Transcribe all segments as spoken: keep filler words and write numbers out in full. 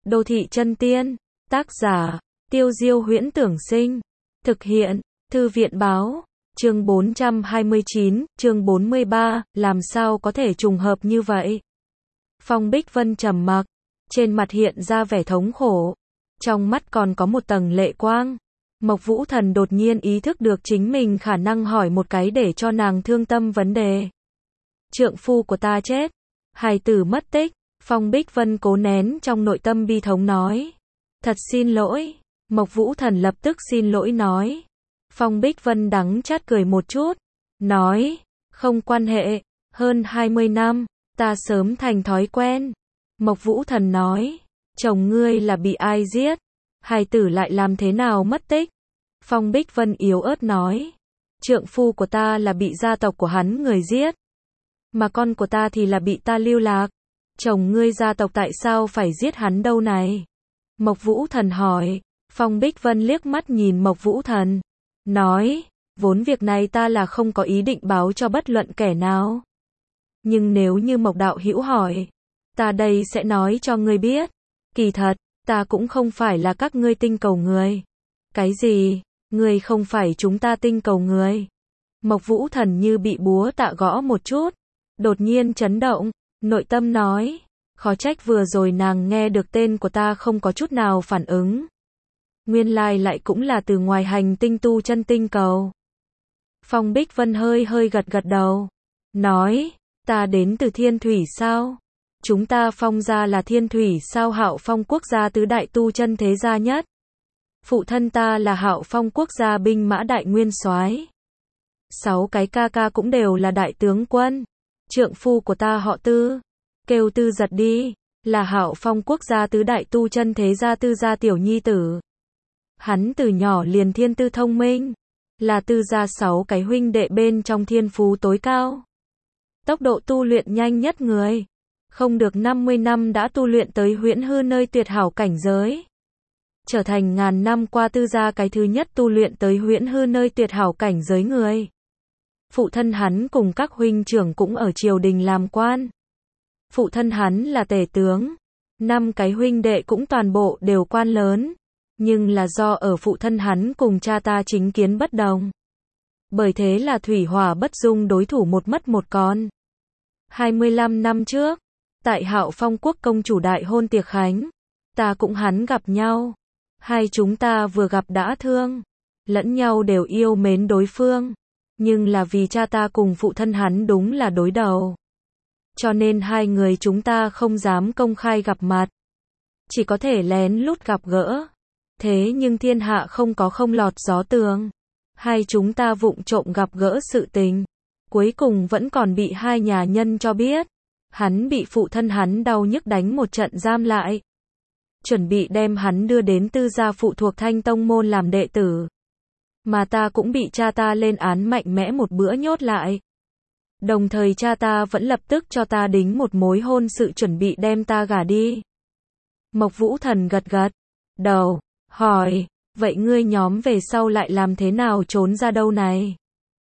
Đô thị chân tiên, tác giả, Tiêu Diêu Huyễn Tưởng Sinh, thực hiện, Thư viện Báo, chương bốn trăm hai mươi chín, chương bốn mươi ba, làm sao có thể trùng hợp như vậy? Phong Bích Vân trầm mặc, trên mặt hiện ra vẻ thống khổ, trong mắt còn có một tầng lệ quang. Mộc Vũ Thần đột nhiên ý thức được chính mình khả năng hỏi một cái để cho nàng thương tâm vấn đề. Trượng phu của ta chết, hài tử mất tích. Phong Bích Vân cố nén trong nội tâm bi thống nói. Thật xin lỗi. Mộc Vũ Thần lập tức xin lỗi nói. Phong Bích Vân đắng chát cười một chút, nói, không quan hệ, hơn hai mươi năm, ta sớm thành thói quen. Mộc Vũ Thần nói, chồng ngươi là bị ai giết? Hài tử lại làm thế nào mất tích? Phong Bích Vân yếu ớt nói, trượng phu của ta là bị gia tộc của hắn người giết, mà con của ta thì là bị ta lưu lạc. Chồng ngươi gia tộc tại sao phải giết hắn đâu này? Mộc Vũ Thần hỏi. Phong Bích Vân liếc mắt nhìn Mộc Vũ Thần, nói, vốn việc này ta là không có ý định báo cho bất luận kẻ nào. Nhưng nếu như Mộc đạo hữu hỏi, ta đây sẽ nói cho ngươi biết. Kỳ thật, ta cũng không phải là các ngươi tinh cầu người. Cái gì? Ngươi không phải chúng ta tinh cầu người? Mộc Vũ Thần như bị búa tạ gõ một chút, đột nhiên chấn động, nội tâm nói, khó trách vừa rồi nàng nghe được tên của ta không có chút nào phản ứng. Nguyên lai lại cũng là từ ngoài hành tinh tu chân tinh cầu. Phong Bích Vân hơi hơi gật gật đầu, nói, ta đến từ Thiên Thủy sao? Chúng ta Phong gia là Thiên Thủy sao? Hạo Phong quốc gia tứ đại tu chân thế gia nhất. Phụ thân ta là Hạo Phong quốc gia binh mã đại nguyên soái. Sáu cái ca ca cũng đều là đại tướng quân. Trượng phu của ta họ Tư, kêu Tư Giật đi, là Hạo Phong quốc gia tứ đại tu chân thế gia Tư gia tiểu nhi tử. Hắn từ nhỏ liền thiên tư thông minh, là Tư gia sáu cái huynh đệ bên trong thiên phú tối cao. Tốc độ tu luyện nhanh nhất người, không được năm mươi năm đã tu luyện tới huyễn hư nơi tuyệt hảo cảnh giới. Trở thành ngàn năm qua Tư gia cái thứ nhất tu luyện tới huyễn hư nơi tuyệt hảo cảnh giới người. Phụ thân hắn cùng các huynh trưởng cũng ở triều đình làm quan. Phụ thân hắn là tể tướng, năm cái huynh đệ cũng toàn bộ đều quan lớn. Nhưng là do ở phụ thân hắn cùng cha ta chính kiến bất đồng. Bởi thế là thủy hỏa bất dung, đối thủ một mất một còn. hai mươi lăm năm trước, tại Hạo Phong quốc công chủ đại hôn tiệc khánh, ta cũng hắn gặp nhau. Hai chúng ta vừa gặp đã thương, lẫn nhau đều yêu mến đối phương. Nhưng là vì cha ta cùng phụ thân hắn đúng là đối đầu. Cho nên hai người chúng ta không dám công khai gặp mặt. Chỉ có thể lén lút gặp gỡ. Thế nhưng thiên hạ không có không lọt gió tường. Hai chúng ta vụng trộm gặp gỡ sự tình. Cuối cùng vẫn còn bị hai nhà nhân cho biết. Hắn bị phụ thân hắn đau nhức đánh một trận giam lại. Chuẩn bị đem hắn đưa đến Tư gia phụ thuộc Thanh Tông môn làm đệ tử. Mà ta cũng bị cha ta lên án mạnh mẽ một bữa nhốt lại. Đồng thời cha ta vẫn lập tức cho ta đính một mối hôn sự chuẩn bị đem ta gả đi. Mộc Vũ Thần gật gật đầu, hỏi, vậy ngươi nhóm về sau lại làm thế nào trốn ra đâu này?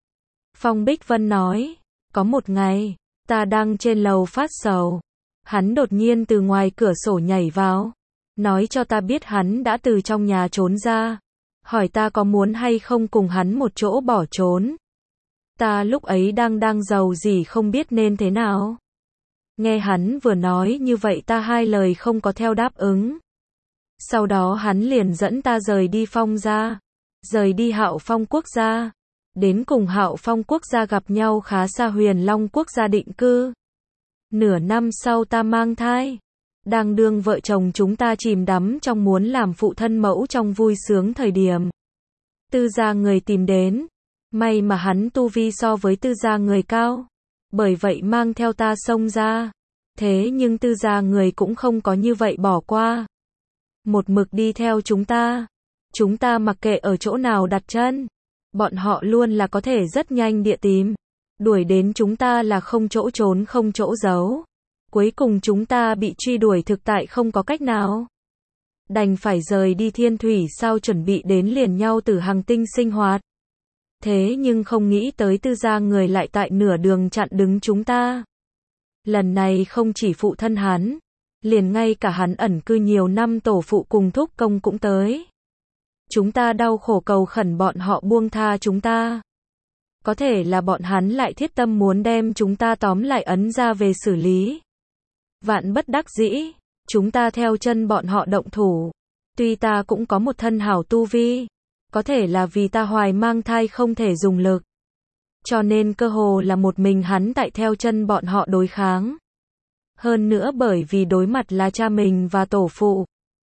Phong Bích Vân nói, có một ngày, ta đang trên lầu phát sầu. Hắn đột nhiên từ ngoài cửa sổ nhảy vào, nói cho ta biết hắn đã từ trong nhà trốn ra. Hỏi ta có muốn hay không cùng hắn một chỗ bỏ trốn. Ta lúc ấy đang đang giàu gì không biết nên thế nào. Nghe hắn vừa nói như vậy ta hai lời không có theo đáp ứng. Sau đó hắn liền dẫn ta rời đi Phong gia, rời đi Hạo Phong quốc gia, đến cùng Hạo Phong quốc gia gặp nhau khá xa Huyền Long quốc gia định cư. Nửa năm sau ta mang thai. Đang đương vợ chồng chúng ta chìm đắm trong muốn làm phụ thân mẫu trong vui sướng thời điểm. Tư gia người tìm đến. May mà hắn tu vi so với Tư gia người cao. Bởi vậy mang theo ta xông ra. Thế nhưng Tư gia người cũng không có như vậy bỏ qua. Một mực đi theo chúng ta. Chúng ta mặc kệ ở chỗ nào đặt chân. Bọn họ luôn là có thể rất nhanh địa tìm. Đuổi đến chúng ta là không chỗ trốn không chỗ giấu. Cuối cùng chúng ta bị truy đuổi thực tại không có cách nào. Đành phải rời đi Thiên Thủy sao chuẩn bị đến liền nhau từ hành tinh sinh hoạt. Thế nhưng không nghĩ tới Tư gia người lại tại nửa đường chặn đứng chúng ta. Lần này không chỉ phụ thân hắn, liền ngay cả hắn ẩn cư nhiều năm tổ phụ cùng thúc công cũng tới. Chúng ta đau khổ cầu khẩn bọn họ buông tha chúng ta. Có thể là bọn hắn lại thiết tâm muốn đem chúng ta tóm lại ấn ra về xử lý. Vạn bất đắc dĩ, chúng ta theo chân bọn họ động thủ. Tuy ta cũng có một thân hảo tu vi, có thể là vì ta hoài mang thai không thể dùng lực. Cho nên cơ hồ là một mình hắn tại theo chân bọn họ đối kháng. Hơn nữa bởi vì đối mặt là cha mình và tổ phụ.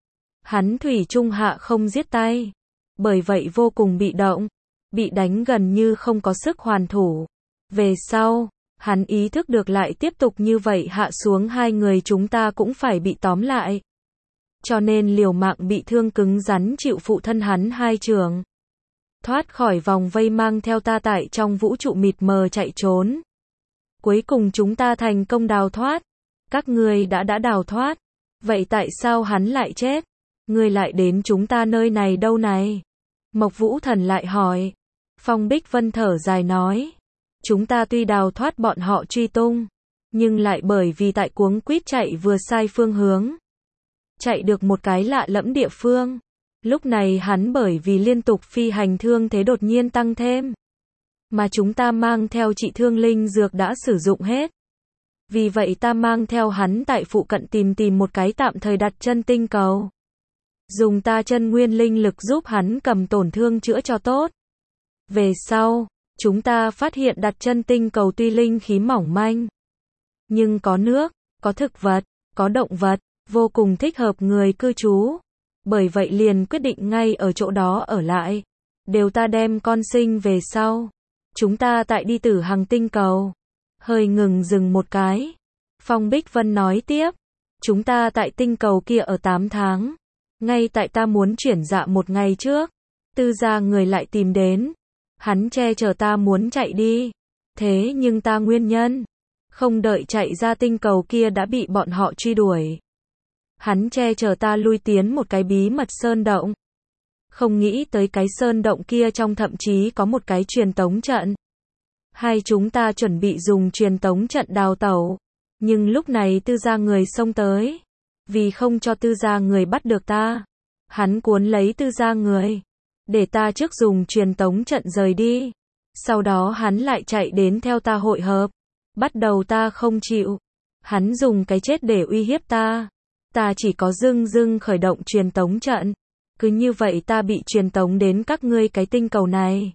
Hắn thủy chung hạ không giết tay. Bởi vậy vô cùng bị động. Bị đánh gần như không có sức hoàn thủ. Về sau, hắn ý thức được lại tiếp tục như vậy hạ xuống hai người chúng ta cũng phải bị tóm lại. Cho nên liều mạng bị thương cứng rắn chịu phụ thân hắn hai trường. Thoát khỏi vòng vây mang theo ta tại trong vũ trụ mịt mờ chạy trốn. Cuối cùng chúng ta thành công đào thoát. Các ngươi đã đã đào thoát. Vậy tại sao hắn lại chết? Ngươi lại đến chúng ta nơi này đâu này? Mộc Vũ Thần lại hỏi. Phong Bích Vân thở dài nói. Chúng ta tuy đào thoát bọn họ truy tung. Nhưng lại bởi vì tại cuống quýt chạy vừa sai phương hướng. Chạy được một cái lạ lẫm địa phương. Lúc này hắn bởi vì liên tục phi hành thương thế đột nhiên tăng thêm. Mà chúng ta mang theo trị thương linh dược đã sử dụng hết. Vì vậy ta mang theo hắn tại phụ cận tìm tìm một cái tạm thời đặt chân tinh cầu. Dùng ta chân nguyên linh lực giúp hắn cầm tổn thương chữa cho tốt. Về sau, chúng ta phát hiện đặt chân tinh cầu tuy linh khí mỏng manh. Nhưng có nước, có thực vật, có động vật, vô cùng thích hợp người cư trú. Bởi vậy liền quyết định ngay ở chỗ đó ở lại. Đều ta đem con sinh về sau. Chúng ta tại đi tử hằng tinh cầu. Hơi ngừng dừng một cái. Phong Bích Vân nói tiếp. Chúng ta tại tinh cầu kia ở tám tháng. Ngay tại ta muốn chuyển dạ một ngày trước. Tư gia người lại tìm đến. Hắn che chở ta muốn chạy đi. Thế nhưng ta nguyên nhân. Không đợi chạy ra tinh cầu kia đã bị bọn họ truy đuổi. Hắn che chở ta lui tiến một cái bí mật sơn động. Không nghĩ tới cái sơn động kia trong thậm chí có một cái truyền tống trận. Hai chúng ta chuẩn bị dùng truyền tống trận đào tẩu. Nhưng lúc này tư gia người xông tới. Vì không cho tư gia người bắt được ta. Hắn cuốn lấy tư gia người. Để ta trước dùng truyền tống trận rời đi. Sau đó hắn lại chạy đến theo ta hội hợp. Bắt đầu ta không chịu. Hắn dùng cái chết để uy hiếp ta. Ta chỉ có dưng dưng khởi động truyền tống trận. Cứ như vậy ta bị truyền tống đến các ngươi cái tinh cầu này.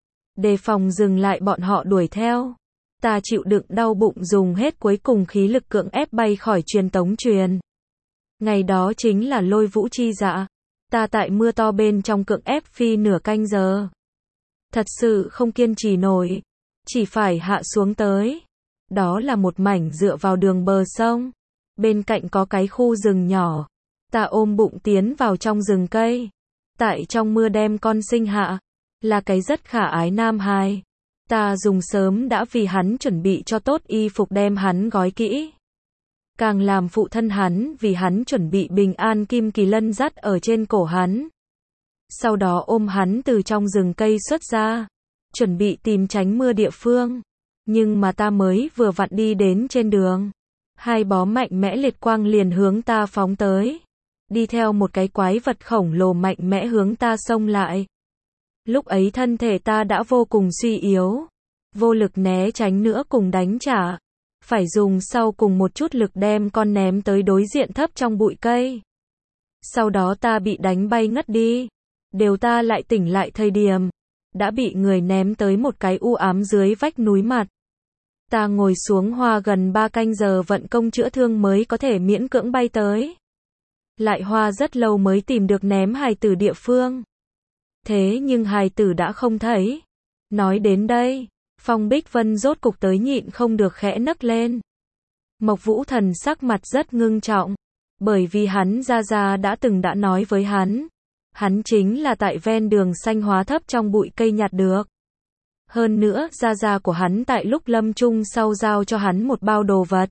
Đề phòng dừng lại bọn họ đuổi theo. Ta chịu đựng đau bụng dùng hết cuối cùng khí lực cưỡng ép bay khỏi truyền tống truyền. Ngày đó chính là lôi vũ chi dạ. Ta tại mưa to bên trong cưỡng ép phi nửa canh giờ. Thật sự không kiên trì nổi. Chỉ phải hạ xuống tới. Đó là một mảnh dựa vào đường bờ sông. Bên cạnh có cái khu rừng nhỏ. Ta ôm bụng tiến vào trong rừng cây. Tại trong mưa đem con sinh hạ. Là cái rất khả ái nam hài. Ta dùng sớm đã vì hắn chuẩn bị cho tốt y phục đem hắn gói kỹ. Càng làm phụ thân hắn vì hắn chuẩn bị bình an kim kỳ lân dắt ở trên cổ hắn. Sau đó ôm hắn từ trong rừng cây xuất ra. Chuẩn bị tìm tránh mưa địa phương. Nhưng mà ta mới vừa vặn đi đến trên đường. Hai bó mạnh mẽ liệt quang liền hướng ta phóng tới. Đi theo một cái quái vật khổng lồ mạnh mẽ hướng ta xông lại. Lúc ấy thân thể ta đã vô cùng suy yếu. Vô lực né tránh nữa cùng đánh trả. Phải dùng sau cùng một chút lực đem con ném tới đối diện thấp trong bụi cây. Sau đó ta bị đánh bay ngất đi. Đều ta lại tỉnh lại thời điểm. Đã bị người ném tới một cái u ám dưới vách núi mặt. Ta ngồi xuống hoa gần ba canh giờ vận công chữa thương mới có thể miễn cưỡng bay tới. Lại hoa rất lâu mới tìm được ném hài tử địa phương. Thế nhưng hài tử đã không thấy. Nói đến đây, Phong Bích Vân rốt cục tới nhịn không được khẽ nấc lên. Mộc Vũ Thần sắc mặt rất ngưng trọng. Bởi vì hắn gia gia đã từng đã nói với hắn. Hắn chính là tại ven đường xanh hóa thấp trong bụi cây nhặt được. Hơn nữa, gia gia của hắn tại lúc lâm chung sau giao cho hắn một bao đồ vật.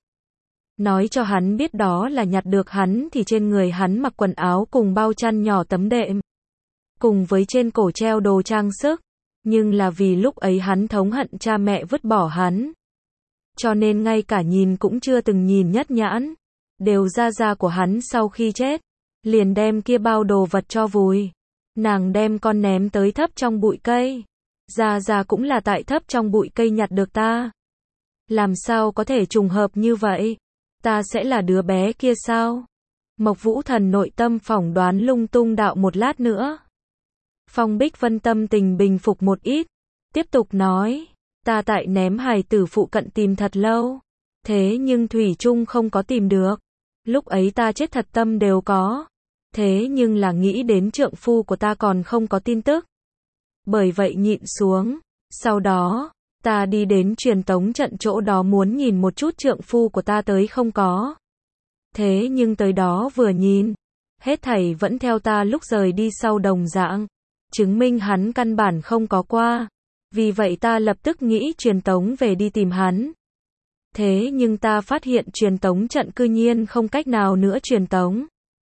Nói cho hắn biết đó là nhặt được hắn thì trên người hắn mặc quần áo cùng bao chăn nhỏ tấm đệm. Cùng với trên cổ treo đồ trang sức. Nhưng là vì lúc ấy hắn thống hận cha mẹ vứt bỏ hắn. Cho nên ngay cả nhìn cũng chưa từng nhìn nhất nhãn. đều gia gia của hắn sau khi chết, liền đem kia bao đồ vật cho vùi. Nàng đem con ném tới thấp trong bụi cây. Gia gia cũng là tại thấp trong bụi cây nhặt được ta. Làm sao có thể trùng hợp như vậy? Ta sẽ là đứa bé kia sao? Mộc Vũ Thần nội tâm phỏng đoán lung tung đạo một lát nữa. Phong Bích Vân tâm tình bình phục một ít, tiếp tục nói, ta tại ném hài tử phụ cận tìm thật lâu, thế nhưng thủy chung không có tìm được. Lúc ấy ta chết thật tâm đều có, thế nhưng là nghĩ đến trượng phu của ta còn không có tin tức. Bởi vậy nhịn xuống, sau đó, ta đi đến truyền tống trận chỗ đó muốn nhìn một chút trượng phu của ta tới không có. Thế nhưng tới đó vừa nhìn, hết thảy vẫn theo ta lúc rời đi sau đồng dạng, chứng minh hắn căn bản không có qua. Vì vậy ta lập tức nghĩ truyền tống về đi tìm hắn. Thế nhưng ta phát hiện truyền tống trận cư nhiên không cách nào nữa truyền tống.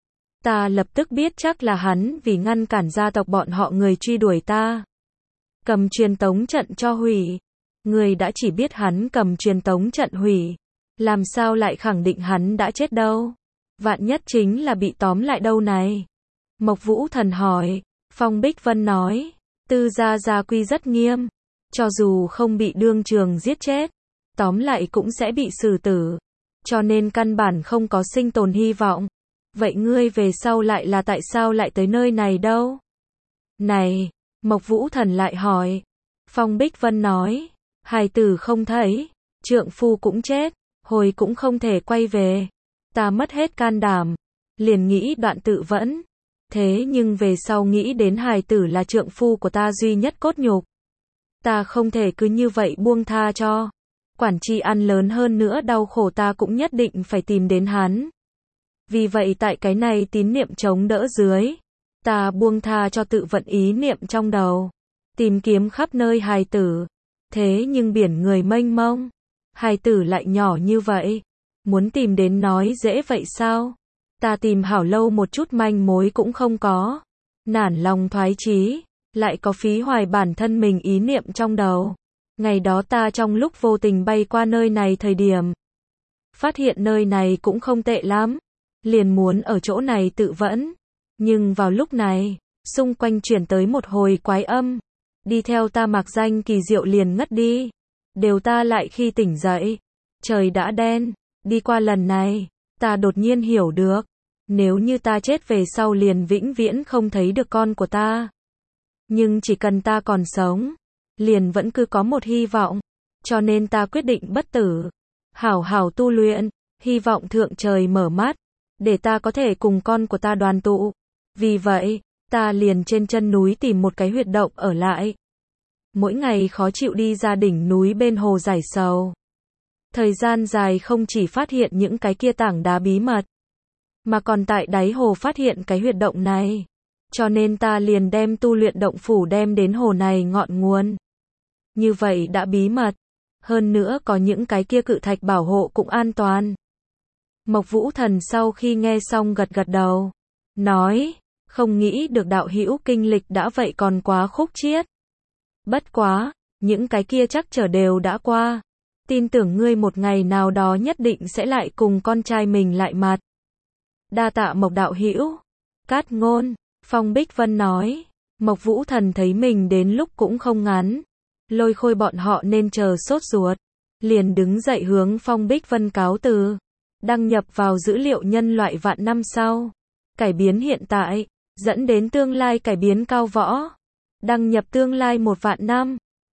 Ta lập tức biết chắc là hắn vì ngăn cản gia tộc bọn họ người truy đuổi ta, cầm truyền tống trận cho hủy. Người đã chỉ biết hắn cầm truyền tống trận hủy, làm sao lại khẳng định hắn đã chết đâu? Vạn nhất chính là bị tóm lại đâu này? Mộc Vũ Thần hỏi. Phong Bích Vân nói, Tư gia gia quy rất nghiêm, cho dù không bị đương trường giết chết, tóm lại cũng sẽ bị xử tử, cho nên căn bản không có sinh tồn hy vọng. Vậy ngươi về sau lại là tại sao lại tới nơi này đâu? Này, Mộc Vũ Thần lại hỏi. Phong Bích Vân nói, hài tử không thấy, trượng phu cũng chết, hồi cũng không thể quay về. Ta mất hết can đảm, liền nghĩ đoạn tự vẫn. Thế nhưng về sau nghĩ đến hài tử là trượng phu của ta duy nhất cốt nhục. Ta không thể cứ như vậy buông tha cho. Quản tri ăn lớn hơn nữa đau khổ ta cũng nhất định phải tìm đến hắn. Vì vậy tại cái này tín niệm chống đỡ dưới, ta buông tha cho tự vận ý niệm trong đầu, tìm kiếm khắp nơi hài tử. Thế nhưng biển người mênh mông, hài tử lại nhỏ như vậy, muốn tìm đến nói dễ vậy sao? Ta tìm hảo lâu một chút manh mối cũng không có, nản lòng thoái chí, lại có phí hoài bản thân mình ý niệm trong đầu. Ngày đó ta trong lúc vô tình bay qua nơi này thời điểm, phát hiện nơi này cũng không tệ lắm, liền muốn ở chỗ này tự vẫn. Nhưng vào lúc này, xung quanh chuyển tới một hồi quái âm, đi theo ta mạc danh kỳ diệu liền ngất đi. Đều ta lại khi tỉnh dậy, trời đã đen. Đi qua lần này, ta đột nhiên hiểu được, nếu như ta chết về sau liền vĩnh viễn không thấy được con của ta. Nhưng chỉ cần ta còn sống, liền vẫn cứ có một hy vọng, cho nên ta quyết định bất tử, hảo hảo tu luyện, hy vọng thượng trời mở mắt, để ta có thể cùng con của ta đoàn tụ. Vì vậy, ta liền trên chân núi tìm một cái huyệt động ở lại. Mỗi ngày khó chịu đi ra đỉnh núi bên hồ giải sầu. Thời gian dài không chỉ phát hiện những cái kia tảng đá bí mật, mà còn tại đáy hồ phát hiện cái huyệt động này. Cho nên ta liền đem tu luyện động phủ đem đến hồ này ngọn nguồn. Như vậy đã bí mật, hơn nữa có những cái kia cự thạch bảo hộ cũng an toàn. Mộc Vũ Thần sau khi nghe xong gật gật đầu, nói, không nghĩ được đạo hữu kinh lịch đã vậy còn quá khúc chiết. Bất quá, những cái kia chắc trở đều đã qua. Tin tưởng ngươi một ngày nào đó nhất định sẽ lại cùng con trai mình lại mặt. Đa tạ Mộc đạo hữu. Cát Ngôn, Phong Bích Vân nói, Mộc Vũ Thần thấy mình đến lúc cũng không ngắn. Lôi Khôi bọn họ nên chờ sốt ruột. Liền đứng dậy hướng Phong Bích Vân cáo từ. Đăng nhập vào dữ liệu nhân loại vạn năm sau. Cải biến hiện tại, dẫn đến tương lai cải biến cao võ. Đăng nhập tương lai một vạn năm.